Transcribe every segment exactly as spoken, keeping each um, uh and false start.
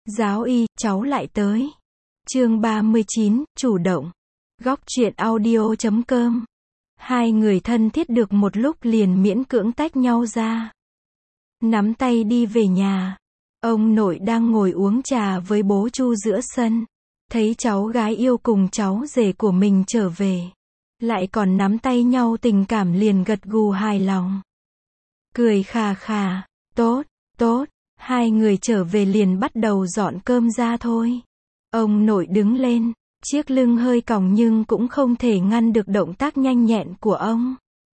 Giáo y, cháu lại tới. Chương ba mươi chín, chủ động. Góc truyện audio chấm com. Hai người thân thiết được một lúc liền miễn cưỡng tách nhau ra. Nắm tay đi về nhà. Ông nội đang ngồi uống trà với bố Chu giữa sân. Thấy cháu gái yêu cùng cháu rể của mình trở về. Lại còn nắm tay nhau tình cảm liền gật gù hài lòng. Cười khà khà, tốt, tốt, hai người trở về liền bắt đầu dọn cơm ra thôi. Ông nội đứng lên, chiếc lưng hơi còng nhưng cũng không thể ngăn được động tác nhanh nhẹn của ông.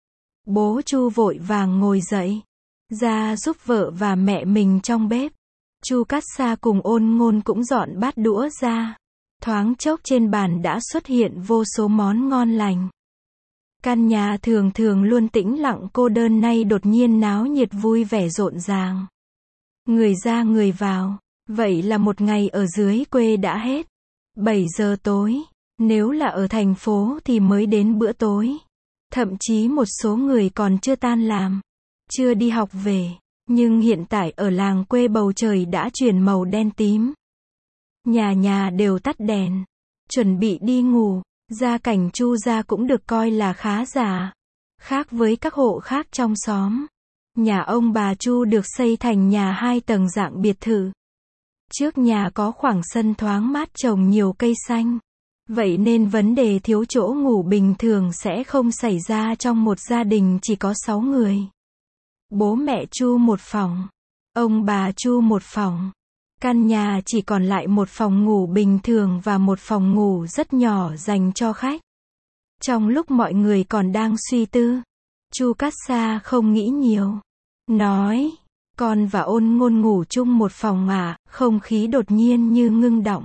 Bố Chu vội vàng ngồi dậy, ra giúp vợ và mẹ mình trong bếp. Chu Cát Sa cùng Ôn Ngôn cũng dọn bát đũa ra. Thoáng chốc trên bàn đã xuất hiện vô số món ngon lành. Căn nhà thường thường luôn tĩnh lặng cô đơn nay đột nhiên náo nhiệt vui vẻ rộn ràng. Người ra người vào, vậy là một ngày ở dưới quê đã hết. bảy giờ tối, nếu là ở thành phố thì mới đến bữa tối. Thậm chí một số người còn chưa tan làm, chưa đi học về, nhưng hiện tại ở làng quê bầu trời đã chuyển màu đen tím. Nhà nhà đều tắt đèn, chuẩn bị đi ngủ. Gia cảnh Chu gia cũng được coi là khá giả. Khác với các hộ khác trong xóm, nhà ông bà Chu được xây thành nhà hai tầng dạng biệt thự. Trước nhà có khoảng sân thoáng mát trồng nhiều cây xanh. Vậy nên vấn đề thiếu chỗ ngủ bình thường sẽ không xảy ra trong một gia đình chỉ có sáu người. Bố mẹ Chu một phòng, ông bà Chu một phòng. Căn nhà chỉ còn lại một phòng ngủ bình thường và một phòng ngủ rất nhỏ dành cho khách. Trong lúc mọi người còn đang suy tư, Chu Cát Sa không nghĩ nhiều. Nói, con và Ôn Ngôn ngủ chung một phòng à, không khí đột nhiên như ngưng đọng.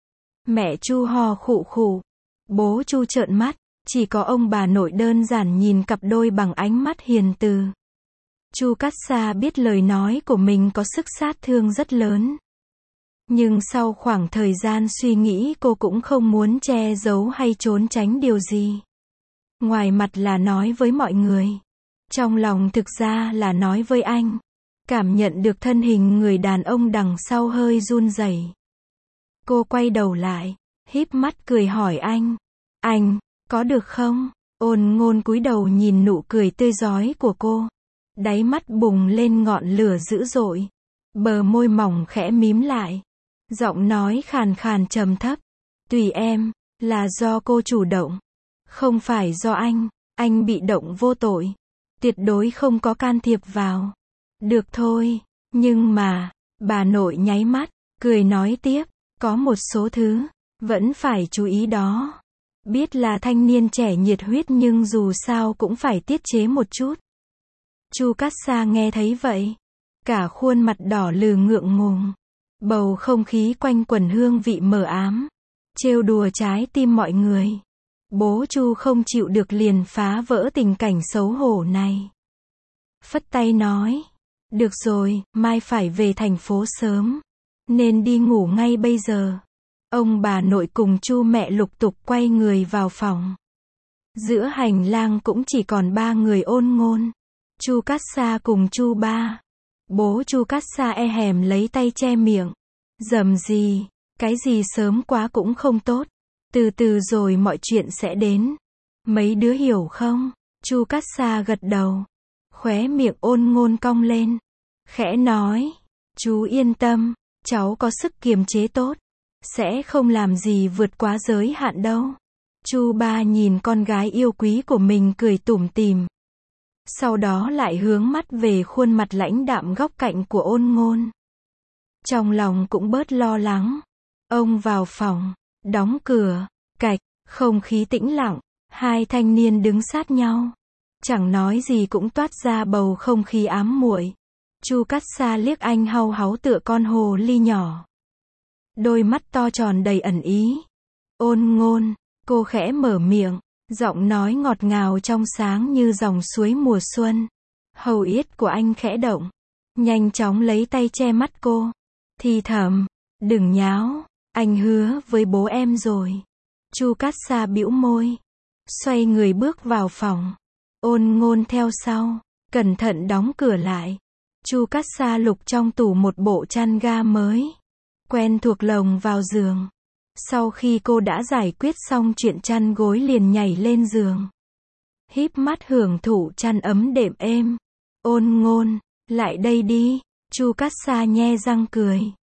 Mẹ Chu ho khụ khụ. Bố Chu trợn mắt, chỉ có ông bà nội đơn giản nhìn cặp đôi bằng ánh mắt hiền từ. Chu Cát Sa biết lời nói của mình có sức sát thương rất lớn. Nhưng sau khoảng thời gian suy nghĩ cô cũng không muốn che giấu hay trốn tránh điều gì. Ngoài mặt là nói với mọi người, trong lòng thực ra là nói với anh. Cảm nhận được thân hình người đàn ông đằng sau hơi run rẩy. Cô quay đầu lại, híp mắt cười hỏi anh. Anh, có được không? Ôn Ngôn cúi đầu nhìn nụ cười tươi rói của cô. Đáy mắt bùng lên ngọn lửa dữ dội. Bờ môi mỏng khẽ mím lại. Giọng nói khàn khàn trầm thấp. Tùy em, là do cô chủ động. Không phải do anh, anh bị động vô tội. Tuyệt đối không có can thiệp vào. Được thôi, nhưng mà, bà nội nháy mắt, cười nói tiếp, có một số thứ, vẫn phải chú ý đó. Biết là thanh niên trẻ nhiệt huyết nhưng dù sao cũng phải tiết chế một chút. Chu Cát Sa nghe thấy vậy, cả khuôn mặt đỏ lừ ngượng ngùng. Bầu không khí quanh quẩn hương vị mờ ám, trêu đùa trái tim mọi người. Bố Chu không chịu được liền phá vỡ tình cảnh xấu hổ này. Phất tay nói, được rồi, mai phải về thành phố sớm, nên đi ngủ ngay bây giờ. Ông bà nội cùng Chu mẹ lục tục quay người vào phòng. Giữa hành lang cũng chỉ còn ba người Ôn Ngôn, Chu Cát Sa cùng Chu ba. Bố Chu Cát Sa e hèm lấy tay che miệng. Dầm gì, cái gì sớm quá cũng không tốt. Từ từ rồi mọi chuyện sẽ đến. Mấy đứa hiểu không? Chu Cát Sa gật đầu. Khóe miệng Ôn Ngôn cong lên. Khẽ nói, chú yên tâm, cháu có sức kiềm chế tốt. Sẽ không làm gì vượt quá giới hạn đâu. Chu ba nhìn con gái yêu quý của mình cười tủm tỉm. Sau đó lại hướng mắt về khuôn mặt lãnh đạm góc cạnh của Ôn Ngôn. Trong lòng cũng bớt lo lắng. Ông vào phòng, đóng cửa, cạch, không khí tĩnh lặng, hai thanh niên đứng sát nhau. Chẳng nói gì cũng toát ra bầu không khí ám muội. Chu Cát Sa liếc anh hau háu tựa con hồ ly nhỏ. Đôi mắt to tròn đầy ẩn ý. Ôn Ngôn, cô khẽ mở miệng, giọng nói ngọt ngào trong sáng như dòng suối mùa xuân. Hầu yết của anh khẽ động, nhanh chóng lấy tay che mắt cô. Thì thầm, đừng nháo, anh hứa với bố em rồi. Chu Cát Sa bĩu môi, xoay người bước vào phòng. Ôn Ngôn theo sau, cẩn thận đóng cửa lại. Chu Cát Sa lục trong tủ một bộ chăn ga mới. quen thuộc lồng vào giường. Sau khi cô đã giải quyết xong chuyện chăn gối liền nhảy lên giường. Híp mắt hưởng thụ chăn ấm đệm êm. Ôn Ngôn, lại đây đi. Chu Cát Sa nhe răng cười.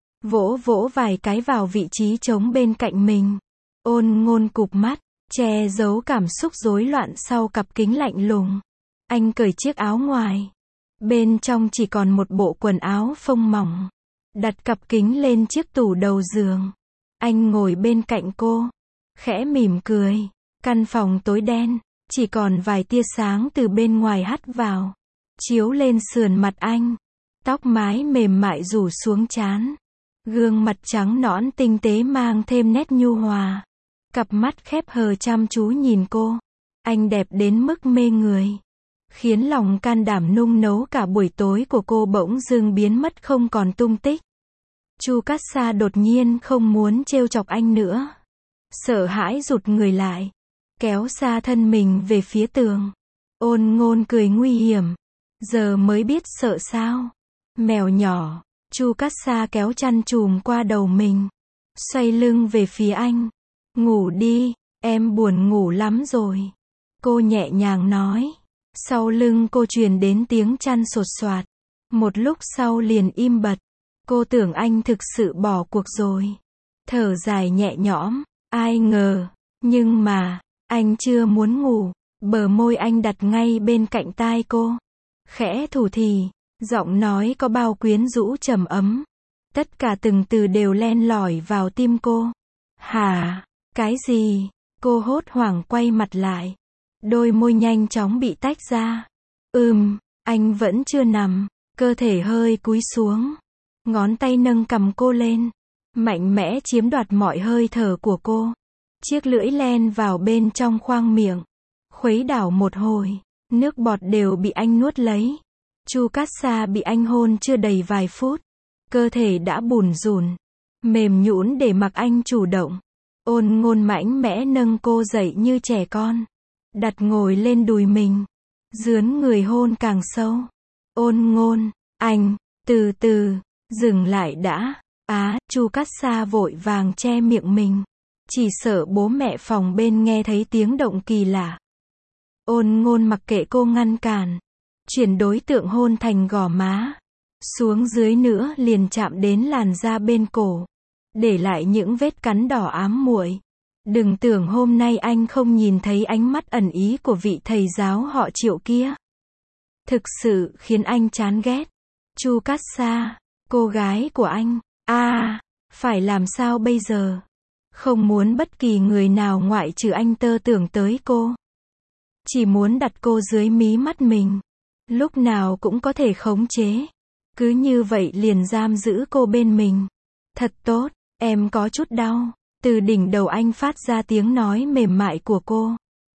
Vỗ vỗ vài cái vào vị trí trống bên cạnh mình. Ôn Ngôn cụp mắt, che giấu cảm xúc rối loạn sau cặp kính lạnh lùng. Anh cởi chiếc áo ngoài. Bên trong chỉ còn một bộ quần áo phông mỏng. Đặt cặp kính lên chiếc tủ đầu giường. Anh ngồi bên cạnh cô. Khẽ mỉm cười. Căn phòng tối đen. Chỉ còn vài tia sáng từ bên ngoài hắt vào. Chiếu lên sườn mặt anh. Tóc mái mềm mại rủ xuống trán. Gương mặt trắng nõn tinh tế mang thêm nét nhu hòa. Cặp mắt khép hờ chăm chú nhìn cô. Anh đẹp đến mức mê người. Khiến lòng can đảm nung nấu cả buổi tối của cô bỗng dưng biến mất không còn tung tích. Chu Cát Sa đột nhiên không muốn trêu chọc anh nữa. Sợ hãi rụt người lại. Kéo xa thân mình về phía tường. Ôn Ngôn cười nguy hiểm. Giờ mới biết sợ sao. Mèo nhỏ. Chu Cát Sa kéo chăn chùm qua đầu mình. Xoay lưng về phía anh. Ngủ đi, em buồn ngủ lắm rồi. Cô nhẹ nhàng nói. Sau lưng cô truyền đến tiếng chăn sột soạt. Một lúc sau liền im bặt. Cô tưởng anh thực sự bỏ cuộc rồi. Thở dài nhẹ nhõm. Ai ngờ. Nhưng mà, anh chưa muốn ngủ. Bờ môi anh đặt ngay bên cạnh tai cô. Khẽ thủ thỉ. Giọng nói có bao quyến rũ trầm ấm. Tất cả từng từ đều len lỏi vào tim cô. Hả? Cái gì? Cô hốt hoảng quay mặt lại. Đôi môi nhanh chóng bị tách ra. Ừm, anh vẫn chưa nằm. Cơ thể hơi cúi xuống. Ngón tay nâng cằm cô lên. Mạnh mẽ chiếm đoạt mọi hơi thở của cô. Chiếc lưỡi len vào bên trong khoang miệng. Khuấy đảo một hồi. Nước bọt đều bị anh nuốt lấy. Chu Cát Sa bị anh hôn chưa đầy vài phút. Cơ thể đã bủn rủn. Mềm nhũn để mặc anh chủ động. Ôn Ngôn mạnh mẽ nâng cô dậy như trẻ con. Đặt ngồi lên đùi mình. Dướn người hôn càng sâu. Ôn Ngôn, anh, từ từ, dừng lại đã. Á, Chu Cát Sa vội vàng che miệng mình. Chỉ sợ bố mẹ phòng bên nghe thấy tiếng động kỳ lạ. Ôn Ngôn mặc kệ cô ngăn cản. Chuyển đối tượng hôn thành gò má. Xuống dưới nữa liền chạm đến làn da bên cổ. Để lại những vết cắn đỏ ám muội. Đừng tưởng hôm nay anh không nhìn thấy ánh mắt ẩn ý của vị thầy giáo họ Triệu kia. Thực sự khiến anh chán ghét. Chu Cát Sa, cô gái của anh. A, à, phải làm sao bây giờ? Không muốn bất kỳ người nào ngoại trừ anh tơ tưởng tới cô. Chỉ muốn đặt cô dưới mí mắt mình. Lúc nào cũng có thể khống chế. Cứ như vậy liền giam giữ cô bên mình. Thật tốt, em có chút đau. Từ đỉnh đầu anh phát ra tiếng nói mềm mại của cô.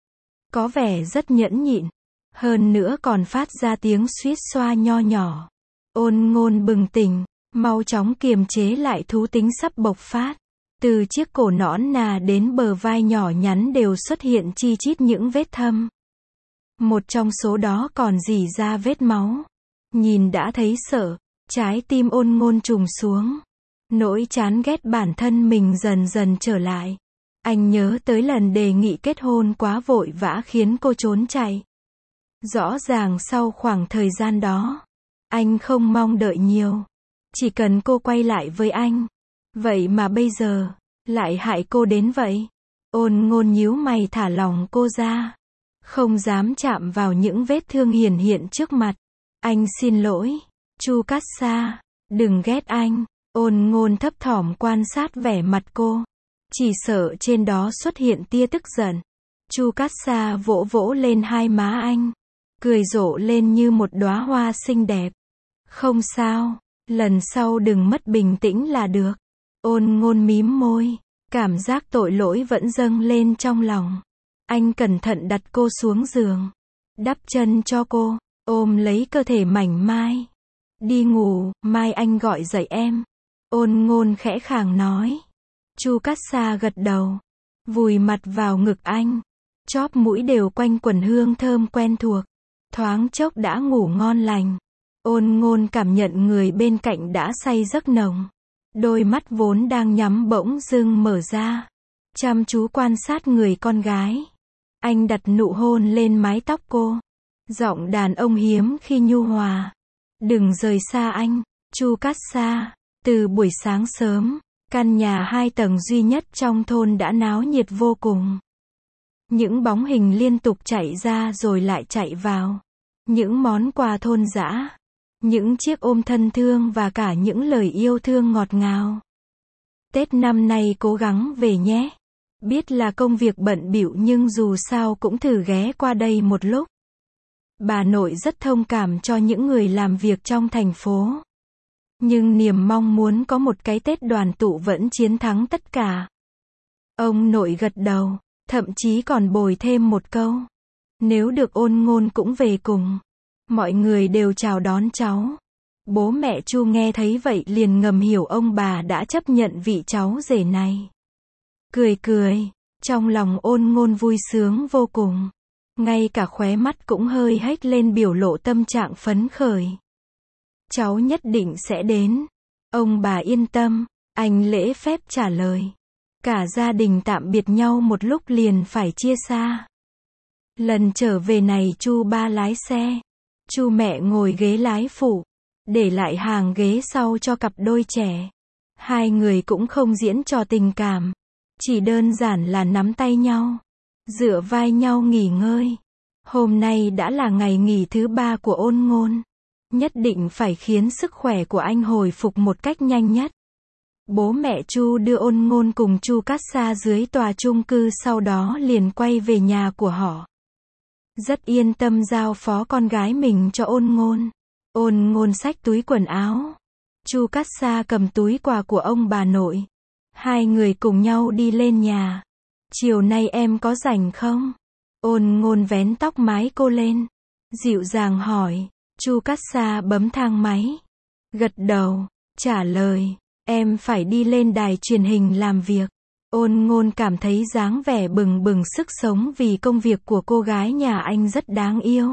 Có vẻ rất nhẫn nhịn. Hơn nữa còn phát ra tiếng suýt xoa nho nhỏ. Ôn Ngôn bừng tỉnh, mau chóng kiềm chế lại thú tính sắp bộc phát. Từ chiếc cổ nõn nà đến bờ vai nhỏ nhắn đều xuất hiện chi chít những vết thâm. Một trong số đó còn rỉ ra vết máu. Nhìn đã thấy sợ, trái tim Ôn Ngôn trùng xuống. Nỗi chán ghét bản thân mình dần dần trở lại. Anh nhớ tới lần đề nghị kết hôn quá vội vã khiến cô trốn chạy. Rõ ràng sau khoảng thời gian đó, anh không mong đợi nhiều. Chỉ cần cô quay lại với anh. Vậy mà bây giờ, lại hại cô đến vậy. Ôn Ngôn nhíu mày thả lỏng cô ra. Không dám chạm vào những vết thương hiển hiện trước mặt. Anh xin lỗi. Chu Cát Sa, đừng ghét anh. Ôn Ngôn thấp thỏm quan sát vẻ mặt cô. Chỉ sợ trên đó xuất hiện tia tức giận. Chu Cát Sa vỗ vỗ lên hai má anh. Cười rộ lên như một đóa hoa xinh đẹp. Không sao, lần sau đừng mất bình tĩnh là được. Ôn Ngôn mím môi. Cảm giác tội lỗi vẫn dâng lên trong lòng. Anh cẩn thận đặt cô xuống giường. Đắp chân cho cô. Ôm lấy cơ thể mảnh mai. Đi ngủ, mai anh gọi dậy em. Ôn Ngôn khẽ khàng nói. Chu Cát Sa gật đầu. Vùi mặt vào ngực anh. Chóp mũi đều quanh quẩn hương thơm quen thuộc. Thoáng chốc đã ngủ ngon lành. Ôn Ngôn cảm nhận người bên cạnh đã say giấc nồng. Đôi mắt vốn đang nhắm bỗng dưng mở ra, chăm chú quan sát người con gái. Anh đặt nụ hôn lên mái tóc cô. Giọng đàn ông hiếm khi nhu hòa. Đừng rời xa anh, Chu Cát Sa. Từ buổi sáng sớm, căn nhà hai tầng duy nhất trong thôn đã náo nhiệt vô cùng. Những bóng hình liên tục chạy ra rồi lại chạy vào. Những món quà thôn dã, những chiếc ôm thân thương và cả những lời yêu thương ngọt ngào. Tết năm nay cố gắng về nhé. Biết là công việc bận bịu nhưng dù sao cũng thử ghé qua đây một lúc. Bà nội rất thông cảm cho những người làm việc trong thành phố. Nhưng niềm mong muốn có một cái Tết đoàn tụ vẫn chiến thắng tất cả. Ông nội gật đầu, thậm chí còn bồi thêm một câu. Nếu được Ôn Ngôn cũng về cùng. Mọi người đều chào đón cháu. Bố mẹ Chu nghe thấy vậy liền ngầm hiểu ông bà đã chấp nhận vị cháu rể này. Cười cười, trong lòng Ôn Ngôn vui sướng vô cùng. Ngay cả khóe mắt cũng hơi hếch lên biểu lộ tâm trạng phấn khởi. Cháu nhất định sẽ đến. Ông bà yên tâm, anh lễ phép trả lời. Cả gia đình tạm biệt nhau một lúc liền phải chia xa. Lần trở về này Chu ba lái xe. Chu mẹ ngồi ghế lái phụ. Để lại hàng ghế sau cho cặp đôi trẻ. Hai người cũng không diễn trò tình cảm. Chỉ đơn giản là nắm tay nhau. Dựa vai nhau nghỉ ngơi. Hôm nay đã là ngày nghỉ thứ ba của Ôn Ngôn. Nhất định phải khiến sức khỏe của anh hồi phục một cách nhanh nhất. Bố mẹ Chu đưa Ôn Ngôn cùng Chu Cát Sa dưới tòa chung cư, sau đó liền quay về nhà của họ. Rất yên tâm giao phó con gái mình cho Ôn Ngôn. Ôn Ngôn xách túi quần áo. Chu Cát Sa cầm túi quà của ông bà nội. Hai người cùng nhau đi lên nhà. Chiều nay em có rảnh không? Ôn Ngôn vén tóc mái cô lên. Dịu dàng hỏi. Chu Cát Sa bấm thang máy. Gật đầu, trả lời. Em phải đi lên đài truyền hình làm việc. Ôn Ngôn cảm thấy dáng vẻ bừng bừng sức sống vì công việc của cô gái nhà anh rất đáng yêu.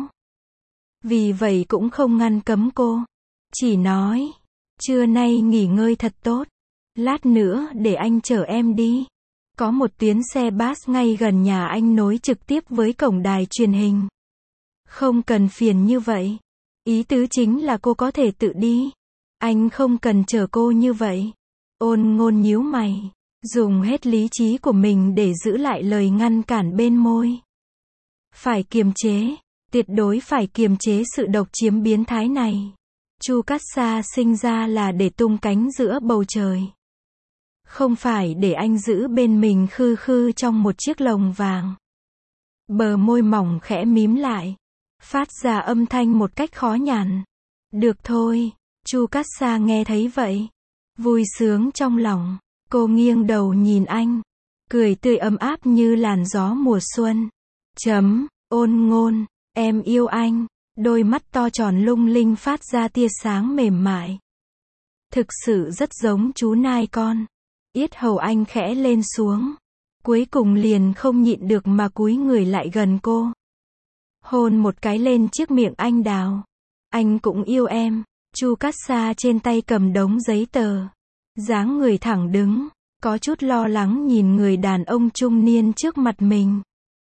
Vì vậy cũng không ngăn cấm cô. Chỉ nói. Trưa nay nghỉ ngơi thật tốt. Lát nữa để anh chở em đi. Có một tuyến xe bus ngay gần nhà anh nối trực tiếp với cổng đài truyền hình. Không cần phiền như vậy. Ý tứ chính là cô có thể tự đi. Anh không cần chở cô như vậy. Ôn Ngôn nhíu mày. Dùng hết lý trí của mình để giữ lại lời ngăn cản bên môi. Phải kiềm chế. Tuyệt đối phải kiềm chế sự độc chiếm biến thái này. Chu Cát Sa sinh ra là để tung cánh giữa bầu trời. Không phải để anh giữ bên mình khư khư trong một chiếc lồng vàng. Bờ môi mỏng khẽ mím lại. Phát ra âm thanh một cách khó nhằn. Được thôi. Chu Cát Sa nghe thấy vậy. Vui sướng trong lòng. Cô nghiêng đầu nhìn anh. Cười tươi ấm áp như làn gió mùa xuân. Chấm. Ôn Ngôn. Em yêu anh. Đôi mắt to tròn lung linh phát ra tia sáng mềm mại. Thực sự rất giống chú nai con. Yết hầu anh khẽ lên xuống. Cuối cùng liền không nhịn được mà cúi người lại gần cô. Hôn một cái lên chiếc miệng anh đào. Anh cũng yêu em. Chu Cát Sa trên tay cầm đống giấy tờ. Dáng người thẳng đứng. Có chút lo lắng nhìn người đàn ông trung niên trước mặt mình.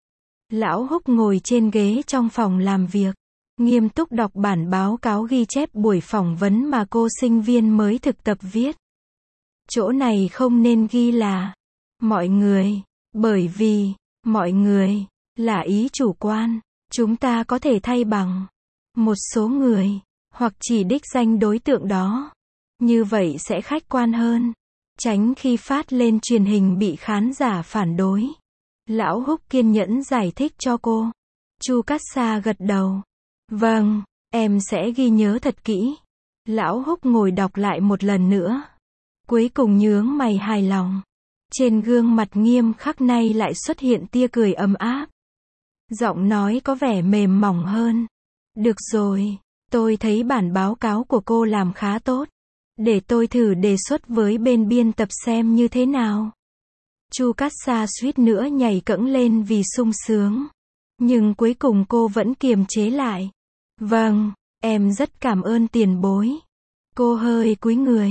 Lão Húc ngồi trên ghế trong phòng làm việc. Nghiêm túc đọc bản báo cáo ghi chép buổi phỏng vấn mà cô sinh viên mới thực tập viết. Chỗ này không nên ghi là mọi người, bởi vì mọi người là ý chủ quan. Chúng ta có thể thay bằng một số người, hoặc chỉ đích danh đối tượng đó. Như vậy sẽ khách quan hơn. Tránh khi phát lên truyền hình bị khán giả phản đối. Lão Húc kiên nhẫn giải thích cho cô. Chu Cát Sa gật đầu. Vâng, em sẽ ghi nhớ thật kỹ. Lão Húc ngồi đọc lại một lần nữa. Cuối cùng nhướng mày hài lòng. Trên gương mặt nghiêm khắc này lại xuất hiện tia cười ấm áp. Giọng nói có vẻ mềm mỏng hơn. Được rồi, tôi thấy bản báo cáo của cô làm khá tốt. Để tôi thử đề xuất với bên biên tập xem như thế nào. Chu Cát Sa suýt nữa nhảy cẫng lên vì sung sướng. Nhưng cuối cùng cô vẫn kiềm chế lại. Vâng, em rất cảm ơn tiền bối. Cô hơi cúi người.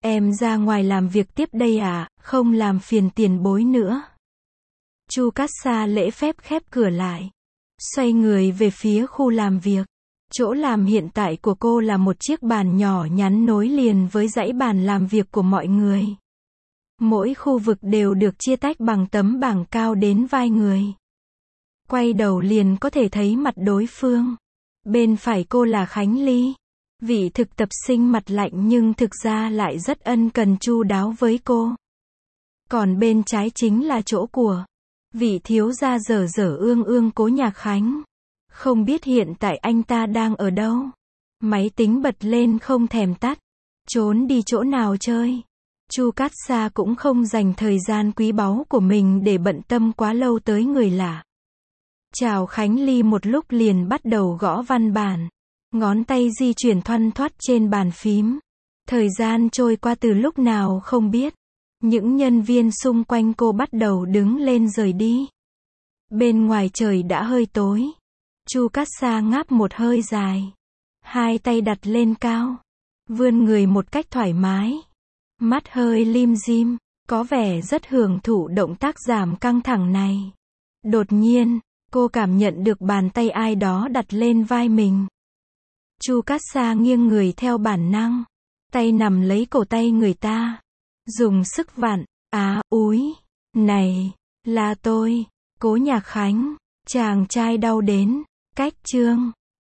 Em ra ngoài làm việc tiếp đây à, không làm phiền tiền bối nữa. Chu Cát Sa lễ phép khép cửa lại. Xoay người về phía khu làm việc. Chỗ làm hiện tại của cô là một chiếc bàn nhỏ nhắn nối liền với dãy bàn làm việc của mọi người. Mỗi khu vực đều được chia tách bằng tấm bảng cao đến vai người. Quay đầu liền có thể thấy mặt đối phương. Bên phải cô là Khánh Ly. Vị thực tập sinh mặt lạnh nhưng thực ra lại rất ân cần chu đáo với cô. Còn bên trái chính là chỗ của vị thiếu gia dở dở ương ương Cố Nhạc Khánh. Không biết hiện tại anh ta đang ở đâu. Máy tính bật lên không thèm tắt. Trốn đi chỗ nào chơi. Chu Cát Sa cũng không dành thời gian quý báu của mình để bận tâm quá lâu tới người lạ. Chào Khánh Ly một lúc liền bắt đầu gõ văn bản. Ngón tay di chuyển thoăn thoắt trên bàn phím. Thời gian trôi qua từ lúc nào không biết. Những nhân viên xung quanh cô bắt đầu đứng lên rời đi. Bên ngoài trời đã hơi tối. Chu Cát Sa ngáp một hơi dài. Hai tay đặt lên cao. Vươn người một cách thoải mái. Mắt hơi lim dim. Có vẻ rất hưởng thụ động tác giảm căng thẳng này. Đột nhiên, cô cảm nhận được bàn tay ai đó đặt lên vai mình. Chu Cát Sa nghiêng người theo bản năng. Tay nằm lấy cổ tay người ta. Dùng sức vặn. Á, úi. Này, là tôi. Cố Nhạc Khánh. Chàng trai đau đến. Cách chương.